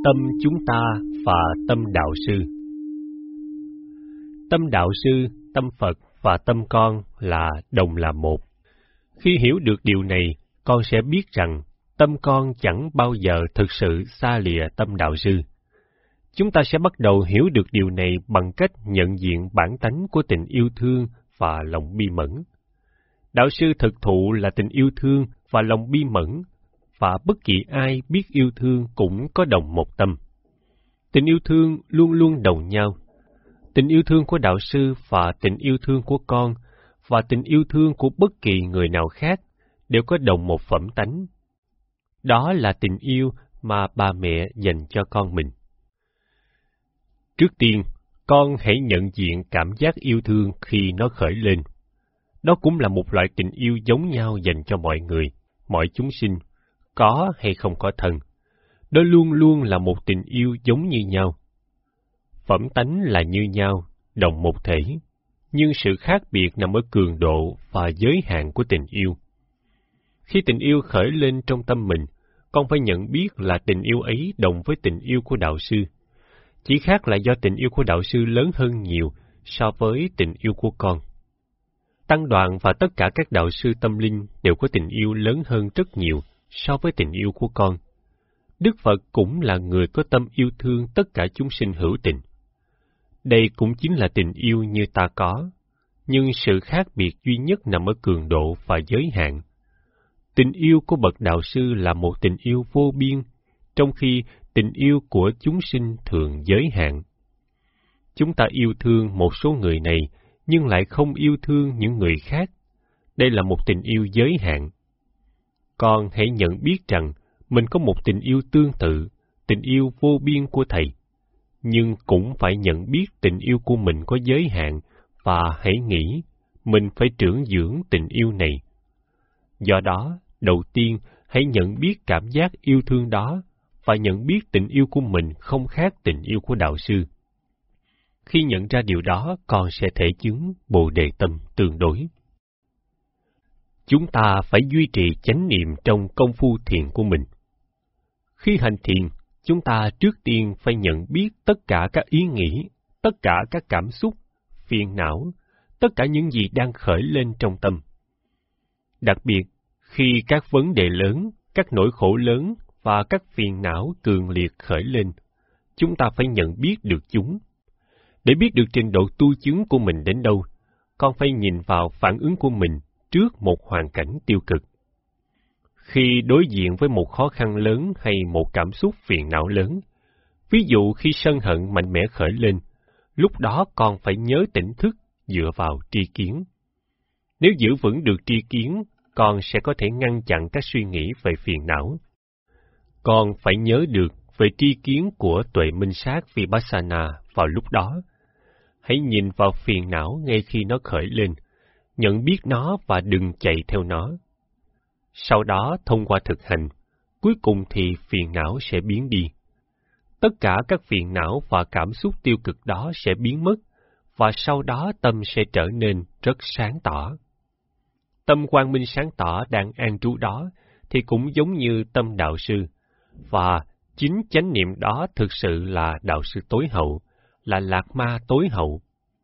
Tâm chúng ta và tâm đạo sư. Tâm đạo sư, tâm Phật và tâm con là một. Khi hiểu được điều này, con sẽ biết rằng tâm con chẳng bao giờ thực sự xa lìa tâm đạo sư. Chúng ta sẽ bắt đầu hiểu được điều này bằng cách nhận diện bản tánh của tình yêu thương và lòng bi mẫn. Đạo sư thực thụ là tình yêu thương và lòng bi mẫn, và bất kỳ ai biết yêu thương cũng có đồng một tâm. Tình yêu thương luôn luôn đồng nhau. Tình yêu thương của đạo sư và tình yêu thương của con và tình yêu thương của bất kỳ người nào khác đều có đồng một phẩm tánh. Đó là tình yêu mà bà mẹ dành cho con mình. Trước tiên, con hãy nhận diện cảm giác yêu thương khi nó khởi lên. Đó cũng là một loại tình yêu giống nhau dành cho mọi người, mọi chúng sinh, có hay không có thân. Đó luôn luôn là một tình yêu giống như nhau. Phẩm tánh là như nhau, đồng một thể, nhưng sự khác biệt nằm ở cường độ và giới hạn của tình yêu. Khi tình yêu khởi lên trong tâm mình, con phải nhận biết là tình yêu ấy đồng với tình yêu của đạo sư. Chỉ khác là do tình yêu của đạo sư lớn hơn nhiều so với tình yêu của con. Tăng Đoàn và tất cả các đạo sư tâm linh đều có tình yêu lớn hơn rất nhiều so với tình yêu của con. Đức Phật cũng là người có tâm yêu thương tất cả chúng sinh hữu tình. Đây cũng chính là tình yêu như ta có, nhưng sự khác biệt duy nhất nằm ở cường độ và giới hạn. Tình yêu của bậc đạo sư là một tình yêu vô biên, trong khi tình yêu của chúng sinh thường giới hạn. Chúng ta yêu thương một số người này, nhưng lại không yêu thương những người khác. Đây là một tình yêu giới hạn. Con hãy nhận biết rằng mình có một tình yêu tương tự, tình yêu vô biên của Thầy, nhưng cũng phải nhận biết tình yêu của mình có giới hạn và hãy nghĩ mình phải trưởng dưỡng tình yêu này. Do đó, đầu tiên hãy nhận biết cảm giác yêu thương đó và nhận biết tình yêu của mình không khác tình yêu của đạo sư. Khi nhận ra điều đó, con sẽ thể chứng Bồ Đề tâm tương đối. Chúng ta phải duy trì chánh niệm trong công phu thiền của mình. Khi hành thiền, chúng ta trước tiên phải nhận biết tất cả các ý nghĩ, tất cả các cảm xúc, phiền não, tất cả những gì đang khởi lên trong tâm. Đặc biệt, khi các vấn đề lớn, các nỗi khổ lớn và các phiền não cường liệt khởi lên, chúng ta phải nhận biết được chúng. Để biết được trình độ tu chứng của mình đến đâu, con phải nhìn vào phản ứng của mình trước một hoàn cảnh tiêu cực. Khi đối diện với một khó khăn lớn hay một cảm xúc phiền não lớn, ví dụ khi sân hận mạnh mẽ khởi lên, lúc đó con phải nhớ tỉnh thức dựa vào tri kiến. Nếu giữ vững được tri kiến, con sẽ có thể ngăn chặn các suy nghĩ về phiền não. Con phải nhớ được về tri kiến của tuệ minh sát Vipassana vào lúc đó. Hãy nhìn vào phiền não ngay khi nó khởi lên, nhận biết nó và đừng chạy theo nó. Sau đó, thông qua thực hành, cuối cùng thì phiền não sẽ biến đi. Tất cả các phiền não và cảm xúc tiêu cực đó sẽ biến mất, và sau đó tâm sẽ trở nên rất sáng tỏ. Tâm quang minh sáng tỏ đang an trú đó thì cũng giống như tâm đạo sư, và chính chánh niệm đó thực sự là đạo sư tối hậu, là lạc ma tối hậu.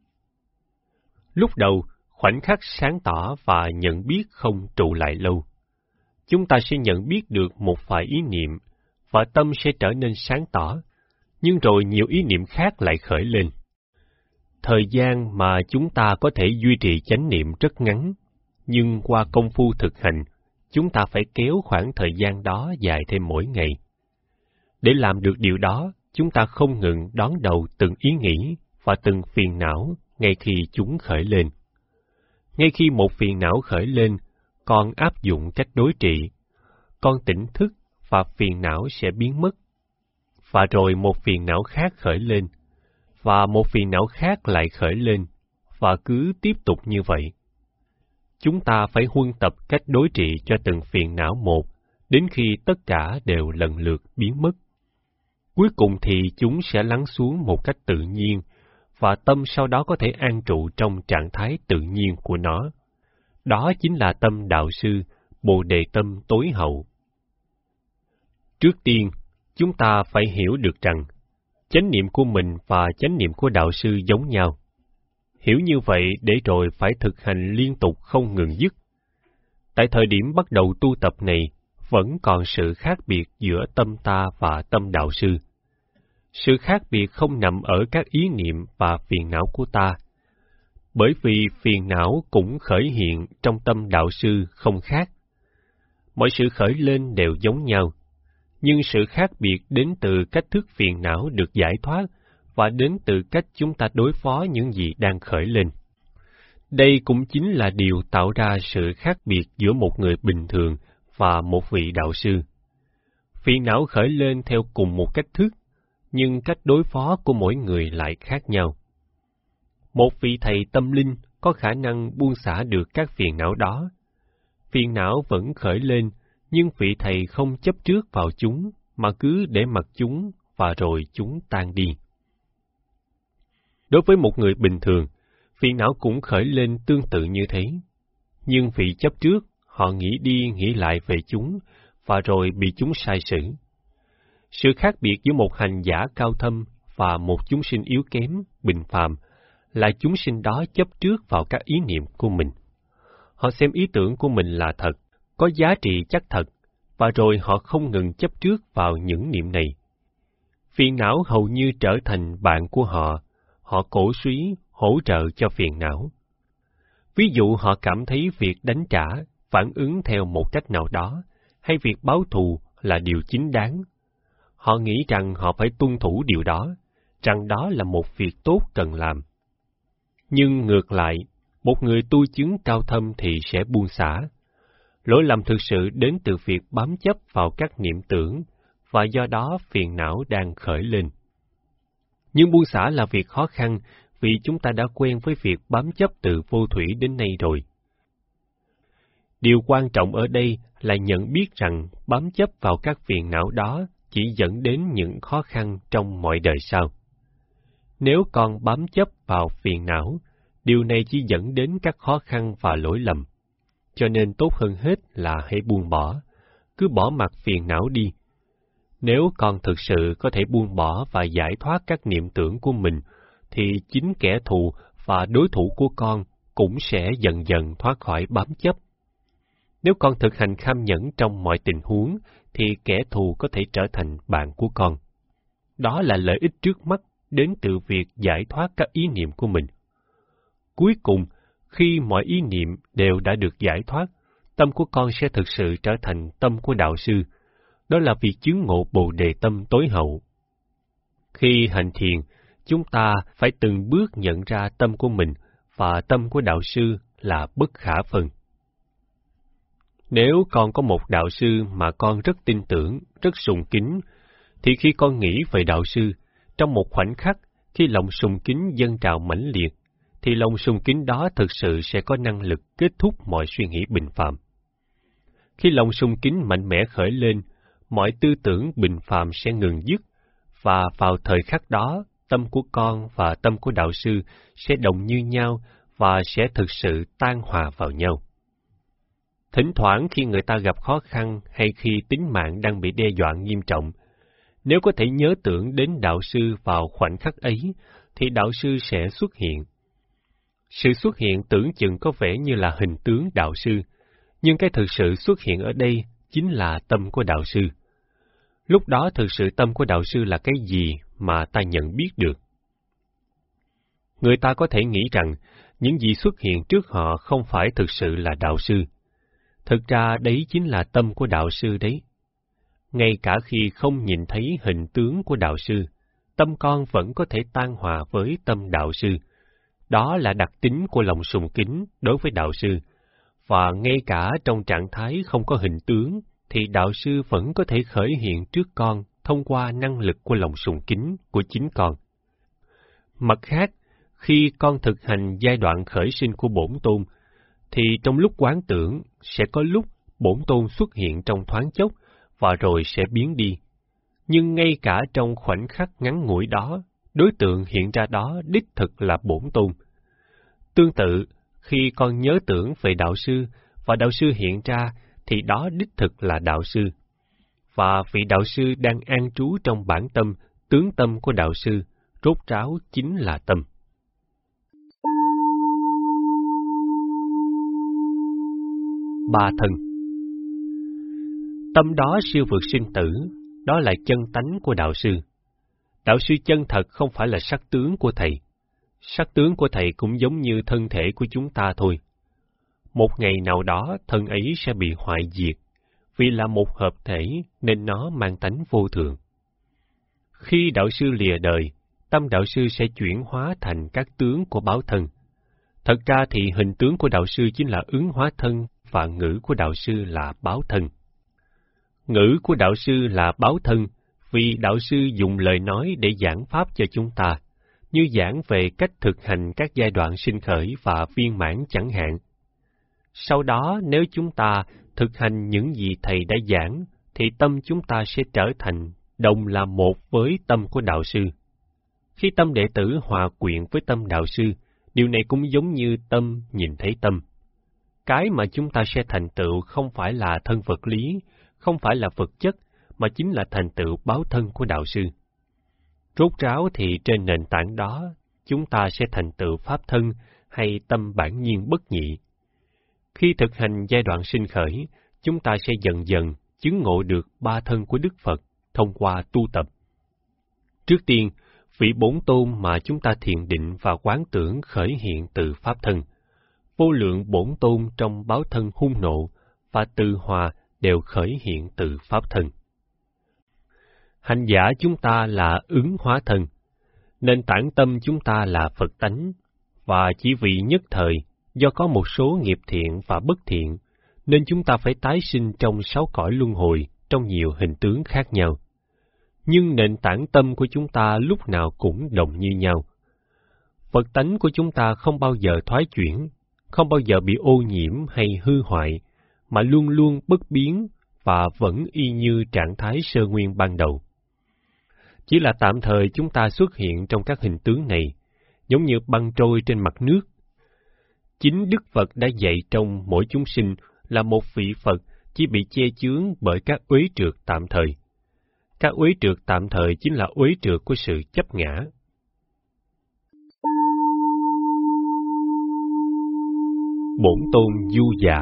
Lúc đầu, khoảnh khắc sáng tỏ và nhận biết không trụ lại lâu. Chúng ta sẽ nhận biết được một vài ý niệm, và tâm sẽ trở nên sáng tỏ, nhưng rồi nhiều ý niệm khác lại khởi lên. Thời gian mà chúng ta có thể duy trì chánh niệm rất ngắn, nhưng qua công phu thực hành, chúng ta phải kéo khoảng thời gian đó dài thêm mỗi ngày. Để làm được điều đó, chúng ta không ngừng đón đầu từng ý nghĩ và từng phiền não ngay khi chúng khởi lên. Ngay khi một phiền não khởi lên, con áp dụng cách đối trị, con tỉnh thức và phiền não sẽ biến mất. Và rồi một phiền não khác khởi lên, và một phiền não khác lại khởi lên, và cứ tiếp tục như vậy. Chúng ta phải huân tập cách đối trị cho từng phiền não một, đến khi tất cả đều lần lượt biến mất. Cuối cùng thì chúng sẽ lắng xuống một cách tự nhiên, và tâm sau đó có thể an trụ trong trạng thái tự nhiên của nó. Đó chính là tâm đạo sư, Bồ Đề tâm tối hậu. Trước tiên, chúng ta phải hiểu được rằng chánh niệm của mình và chánh niệm của đạo sư giống nhau. Hiểu như vậy để rồi phải thực hành liên tục không ngừng dứt. Tại thời điểm bắt đầu tu tập này, vẫn còn sự khác biệt giữa tâm ta và tâm đạo sư. Sự khác biệt không nằm ở các ý niệm và phiền não của ta, bởi vì phiền não cũng khởi hiện trong tâm đạo sư không khác. Mọi sự khởi lên đều giống nhau, nhưng sự khác biệt đến từ cách thức phiền não được giải thoát và đến từ cách chúng ta đối phó những gì đang khởi lên. Đây cũng chính là điều tạo ra sự khác biệt giữa một người bình thường và một vị đạo sư. Phiền não khởi lên theo cùng một cách thức, nhưng cách đối phó của mỗi người lại khác nhau. Một vị thầy tâm linh có khả năng buông xả được các phiền não đó. Phiền não vẫn khởi lên, nhưng vị thầy không chấp trước vào chúng, mà cứ để mặc chúng và rồi chúng tan đi. Đối với một người bình thường, phiền não cũng khởi lên tương tự như thế. Nhưng vì chấp trước, họ nghĩ đi nghĩ lại về chúng, và rồi bị chúng sai sử. Sự khác biệt giữa một hành giả cao thâm và một chúng sinh yếu kém, bình phàm, là chúng sinh đó chấp trước vào các ý niệm của mình. Họ xem ý tưởng của mình là thật, có giá trị chắc thật, và rồi họ không ngừng chấp trước vào những niệm này. Phiền não hầu như trở thành bạn của họ cổ suý, hỗ trợ cho phiền não. Ví dụ họ cảm thấy việc đánh trả, phản ứng theo một cách nào đó, hay việc báo thù là điều chính đáng. Họ nghĩ rằng họ phải tuân thủ điều đó, rằng đó là một việc tốt cần làm. Nhưng ngược lại, một người tu chứng cao thâm thì sẽ buông xả. Lỗi lầm thực sự đến từ việc bám chấp vào các niệm tưởng, và do đó phiền não đang khởi lên. Nhưng buông xả là việc khó khăn, vì chúng ta đã quen với việc bám chấp từ vô thủy đến nay rồi. Điều quan trọng ở đây là nhận biết rằng bám chấp vào các phiền não đó chỉ dẫn đến những khó khăn trong mọi đời sau. Nếu còn bám chấp vào phiền não, điều này chỉ dẫn đến các khó khăn và lỗi lầm. Cho nên tốt hơn hết là hãy buông bỏ, cứ bỏ mặc phiền não đi. Nếu con thực sự có thể buông bỏ và giải thoát các niệm tưởng của mình, thì chính kẻ thù và đối thủ của con cũng sẽ dần dần thoát khỏi bám chấp. Nếu con thực hành kham nhẫn trong mọi tình huống, thì kẻ thù có thể trở thành bạn của con. Đó là lợi ích trước mắt đến từ việc giải thoát các ý niệm của mình. Cuối cùng, khi mọi ý niệm đều đã được giải thoát, tâm của con sẽ thực sự trở thành tâm của đạo sư. Đó là việc chứng ngộ Bồ Đề tâm tối hậu. Khi hành thiền, chúng ta phải từng bước nhận ra tâm của mình và tâm của đạo sư là bất khả phân. Nếu con có một đạo sư mà con rất tin tưởng, rất sùng kính, thì khi con nghĩ về đạo sư, trong một khoảnh khắc, khi lòng sùng kính dâng trào mãnh liệt, thì lòng sùng kính đó thực sự sẽ có năng lực kết thúc mọi suy nghĩ bình phàm. Khi lòng sùng kính mạnh mẽ khởi lên, mọi tư tưởng bình phàm sẽ ngừng dứt, và vào thời khắc đó, tâm của con và tâm của đạo sư sẽ đồng như nhau và sẽ thực sự tan hòa vào nhau. Thỉnh thoảng khi người ta gặp khó khăn hay khi tính mạng đang bị đe dọa nghiêm trọng, nếu có thể nhớ tưởng đến đạo sư vào khoảnh khắc ấy, thì đạo sư sẽ xuất hiện. Sự xuất hiện tưởng chừng có vẻ như là hình tướng đạo sư, nhưng cái thực sự xuất hiện ở đây chính là tâm của đạo sư. Lúc đó thực sự tâm của đạo sư là cái gì mà ta nhận biết được? Người ta có thể nghĩ rằng những gì xuất hiện trước họ không phải thực sự là đạo sư. Thực ra đấy chính là tâm của đạo sư đấy. Ngay cả khi không nhìn thấy hình tướng của đạo sư, tâm con vẫn có thể tan hòa với tâm đạo sư. Đó là đặc tính của lòng sùng kính đối với đạo sư. Và ngay cả trong trạng thái không có hình tướng, thì đạo sư vẫn có thể khởi hiện trước con thông qua năng lực của lòng sùng kính của chính con. Mặt khác, khi con thực hành giai đoạn khởi sinh của Bổn Tôn, thì trong lúc quán tưởng sẽ có lúc Bổn Tôn xuất hiện trong thoáng chốc và rồi sẽ biến đi. Nhưng ngay cả trong khoảnh khắc ngắn ngủi đó, đối tượng hiện ra đó đích thực là Bổn Tôn. Tương tự, khi con nhớ tưởng về đạo sư và đạo sư hiện ra, thì đó đích thực là đạo sư. và vị đạo sư đang an trú trong bản tâm, tướng tâm của đạo sư, rốt ráo chính là tâm. Ba thân. Tâm đó siêu vượt sinh tử, đó là chân tánh của đạo sư. Đạo sư chân thật không phải là sắc tướng của thầy. Sắc tướng của thầy cũng giống như thân thể của chúng ta thôi. Một ngày nào đó, thân ấy sẽ bị hoại diệt, vì là một hợp thể nên nó mang tánh vô thường. Khi đạo sư lìa đời, tâm đạo sư sẽ chuyển hóa thành các tướng của báo thân. Thật ra thì hình tướng của đạo sư chính là ứng hóa thân và ngữ của đạo sư là báo thân. Ngữ của đạo sư là báo thân vì đạo sư dùng lời nói để giảng pháp cho chúng ta, như giảng về cách thực hành các giai đoạn sinh khởi và viên mãn chẳng hạn. Sau đó, nếu chúng ta thực hành những gì thầy đã giảng, thì tâm chúng ta sẽ trở thành đồng là một với tâm của đạo sư. Khi tâm đệ tử hòa quyện với tâm đạo sư, điều này cũng giống như tâm nhìn thấy tâm. Cái mà chúng ta sẽ thành tựu không phải là thân vật lý, không phải là vật chất, mà chính là thành tựu báo thân của đạo sư. Rốt ráo thì trên nền tảng đó, chúng ta sẽ thành tựu pháp thân hay tâm bản nhiên bất nhị. Khi thực hành giai đoạn sinh khởi, chúng ta sẽ dần dần chứng ngộ được ba thân của Đức Phật thông qua tu tập. Trước tiên, vị bổn tôn mà chúng ta thiền định và quán tưởng khởi hiện từ pháp thân. Vô lượng bổn tôn trong báo thân hung nộ và từ hòa đều khởi hiện từ pháp thân. Hành giả chúng ta là ứng hóa thân, nền tảng tâm chúng ta là Phật tánh, và chỉ vì nhất thời, do có một số nghiệp thiện và bất thiện, nên chúng ta phải tái sinh trong 6 cõi luân hồi trong nhiều hình tướng khác nhau. Nhưng nền tảng tâm của chúng ta lúc nào cũng đồng như nhau. Phật tánh của chúng ta không bao giờ thoái chuyển, không bao giờ bị ô nhiễm hay hư hoại, mà luôn luôn bất biến và vẫn y như trạng thái sơ nguyên ban đầu. Chỉ là tạm thời chúng ta xuất hiện trong các hình tướng này, giống như băng trôi trên mặt nước. Chính Đức Phật đã dạy trong mỗi chúng sinh là một vị Phật chỉ bị che chướng bởi các uế trượt tạm thời. Các uế trượt tạm thời chính là uế trượt của sự chấp ngã. Bổn tôn du già.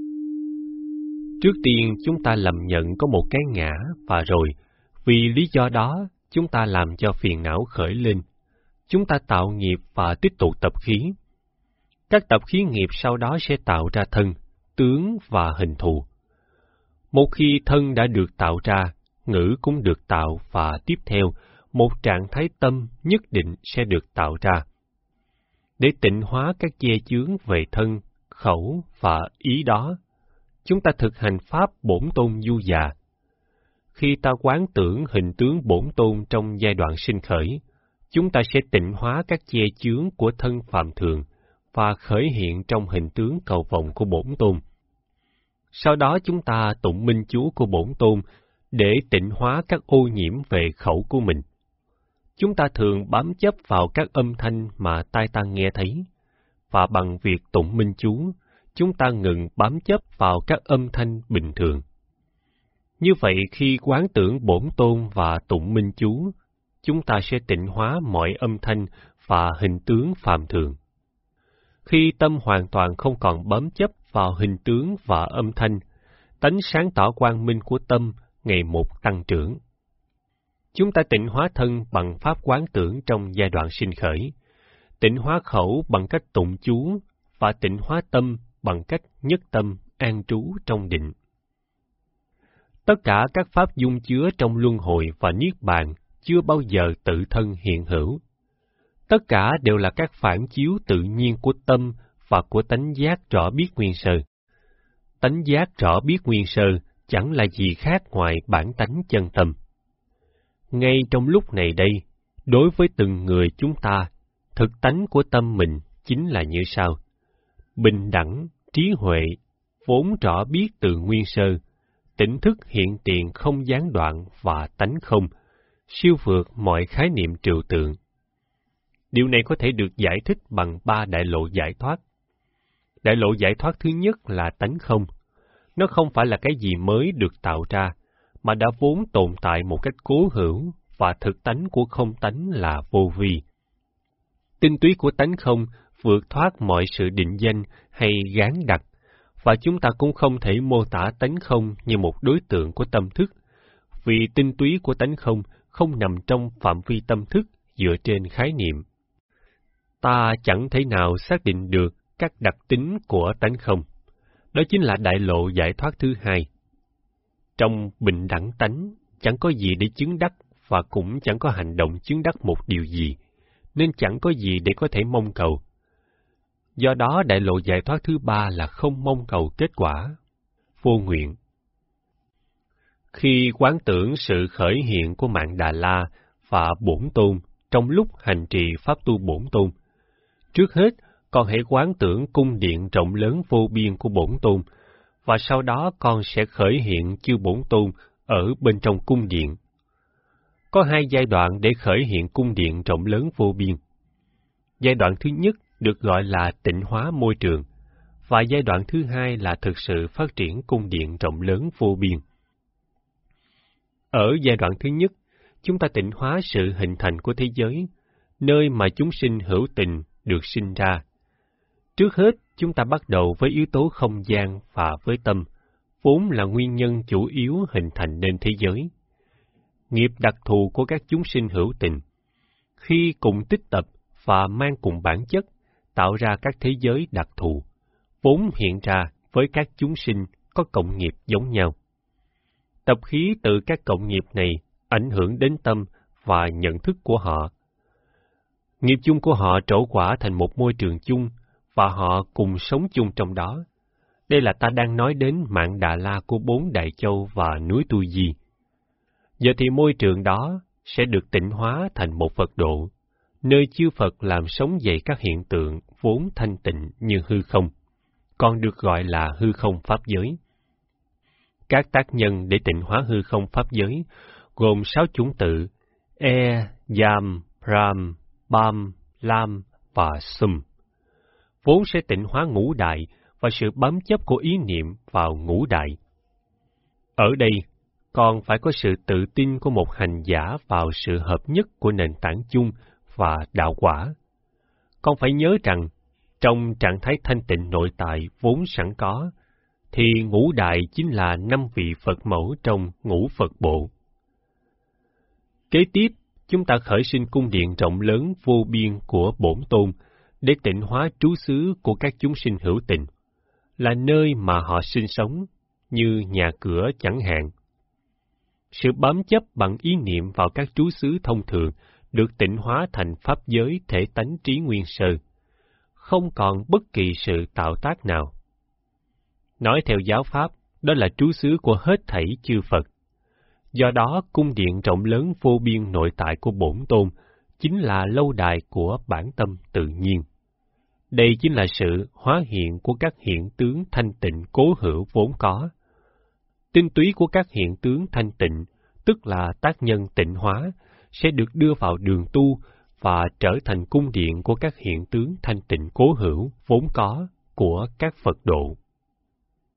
Trước tiên chúng ta lầm nhận có một cái ngã và rồi, vì lý do đó, chúng ta làm cho phiền não khởi lên. Chúng ta tạo nghiệp và tích tụ tập khí. Các tập khí nghiệp sau đó sẽ tạo ra thân, tướng và hình thù. Một khi thân đã được tạo ra, ngữ cũng được tạo và tiếp theo, một trạng thái tâm nhất định sẽ được tạo ra. Để tịnh hóa các che chướng về thân, khẩu và ý đó, chúng ta thực hành pháp bổn tôn du già. Khi ta quán tưởng hình tướng bổn tôn trong giai đoạn sinh khởi, chúng ta sẽ tịnh hóa các che chướng của thân phạm thường và khởi hiện trong hình tướng cầu vồng của bổn tôn. Sau đó chúng ta tụng minh chú của bổn tôn để tịnh hóa các ô nhiễm về khẩu của mình. Chúng ta thường bám chấp vào các âm thanh mà tai ta nghe thấy, và bằng việc tụng minh chú, chúng ta ngừng bám chấp vào các âm thanh bình thường. Như vậy, khi quán tưởng bổn tôn và tụng minh chú, chúng ta sẽ tịnh hóa mọi âm thanh và hình tướng phàm thường. Khi tâm hoàn toàn không còn bám chấp vào hình tướng và âm thanh, tánh sáng tỏ quang minh của tâm ngày một tăng trưởng. Chúng ta tịnh hóa thân bằng pháp quán tưởng trong giai đoạn sinh khởi, tịnh hóa khẩu bằng cách tụng chú, và tịnh hóa tâm bằng cách nhất tâm an trú trong định. Tất cả các pháp dung chứa trong luân hồi và niết bàn chưa bao giờ tự thân hiện hữu. Tất cả đều là các phản chiếu tự nhiên của tâm và của tánh giác rõ biết nguyên sơ. Tánh giác rõ biết nguyên sơ chẳng là gì khác ngoài bản tánh chân tâm. Ngay trong lúc này đây, đối với từng người chúng ta, thực tánh của tâm mình chính là như sau: bình đẳng, trí huệ, vốn rõ biết từ nguyên sơ, tỉnh thức hiện tiền không gián đoạn và tánh không, siêu vượt mọi khái niệm trừu tượng. Điều này có thể được giải thích bằng 3 đại lộ giải thoát. Đại lộ giải thoát thứ nhất là tánh không. Nó không phải là cái gì mới được tạo ra, mà đã vốn tồn tại một cách cố hữu, và thực tánh của không tánh là vô vi. Tinh túy của tánh không vượt thoát mọi sự định danh hay gán đặt, và chúng ta cũng không thể mô tả tánh không như một đối tượng của tâm thức, vì tinh túy của tánh không không nằm trong phạm vi tâm thức dựa trên khái niệm. Ta chẳng thể nào xác định được các đặc tính của tánh không. Đó chính là đại lộ giải thoát thứ hai. Trong bình đẳng tánh, chẳng có gì để chứng đắc và cũng chẳng có hành động chứng đắc một điều gì, nên chẳng có gì để có thể mong cầu. Do đó, đại lộ giải thoát thứ ba là không mong cầu kết quả, vô nguyện. Khi quán tưởng sự khởi hiện của mạng Đà La và Bổn Tôn trong lúc hành trì pháp tu Bổn Tôn, trước hết con hãy quán tưởng cung điện rộng lớn vô biên của Bổn Tôn, và sau đó con sẽ khởi hiện chư Bổn Tôn ở bên trong cung điện. Có hai giai đoạn để khởi hiện cung điện rộng lớn vô biên. Giai đoạn thứ nhất được gọi là tịnh hóa môi trường, và giai đoạn thứ hai là thực sự phát triển cung điện rộng lớn vô biên. Ở giai đoạn thứ nhất, chúng ta tịnh hóa sự hình thành của thế giới, nơi mà chúng sinh hữu tình được sinh ra. Trước hết, chúng ta bắt đầu với yếu tố không gian và với tâm, vốn là nguyên nhân chủ yếu hình thành nên thế giới. Nghiệp đặc thù của các chúng sinh hữu tình, khi cùng tích tập và mang cùng bản chất, tạo ra các thế giới đặc thù, vốn hiện ra với các chúng sinh có cộng nghiệp giống nhau. Tập khí từ các cộng nghiệp này ảnh hưởng đến tâm và nhận thức của họ. Nghiệp chung của họ trổ quả thành một môi trường chung, và họ cùng sống chung trong đó. Đây là ta đang nói đến mạng Đà La của 4 Đại Châu và núi Tu Di. Giờ thì môi trường đó sẽ được tịnh hóa thành một Phật độ, nơi chư Phật làm sống dậy các hiện tượng vốn thanh tịnh như hư không, còn được gọi là hư không pháp giới. Các tác nhân để tịnh hóa hư không pháp giới gồm 6 chủng tự E, Yam, Ram, Bam, Lam và Sum, vốn sẽ tịnh hóa ngũ đại và sự bám chấp của ý niệm vào ngũ đại. Ở đây, còn phải có sự tự tin của một hành giả vào sự hợp nhất của nền tảng chung và đạo quả. Con phải nhớ rằng, trong trạng thái thanh tịnh nội tại vốn sẵn có, thì ngũ đại chính là 5 vị Phật mẫu trong ngũ Phật bộ. Kế tiếp, chúng ta khởi sinh cung điện rộng lớn vô biên của Bổn Tôn để tịnh hóa trú xứ của các chúng sinh hữu tình, là nơi mà họ sinh sống, như nhà cửa chẳng hạn. Sự bám chấp bằng ý niệm vào các trú xứ thông thường được tịnh hóa thành pháp giới thể tánh trí nguyên sơ, không còn bất kỳ sự tạo tác nào. Nói theo giáo Pháp, đó là trú xứ của hết thảy chư Phật. Do đó, cung điện rộng lớn vô biên nội tại của Bổn Tôn chính là lâu đài của bản tâm tự nhiên. Đây chính là sự hóa hiện của các hiện tướng thanh tịnh cố hữu vốn có. Tinh túy của các hiện tướng thanh tịnh, tức là tác nhân tịnh hóa, sẽ được đưa vào đường tu và trở thành cung điện của các hiện tướng thanh tịnh cố hữu vốn có của các Phật độ.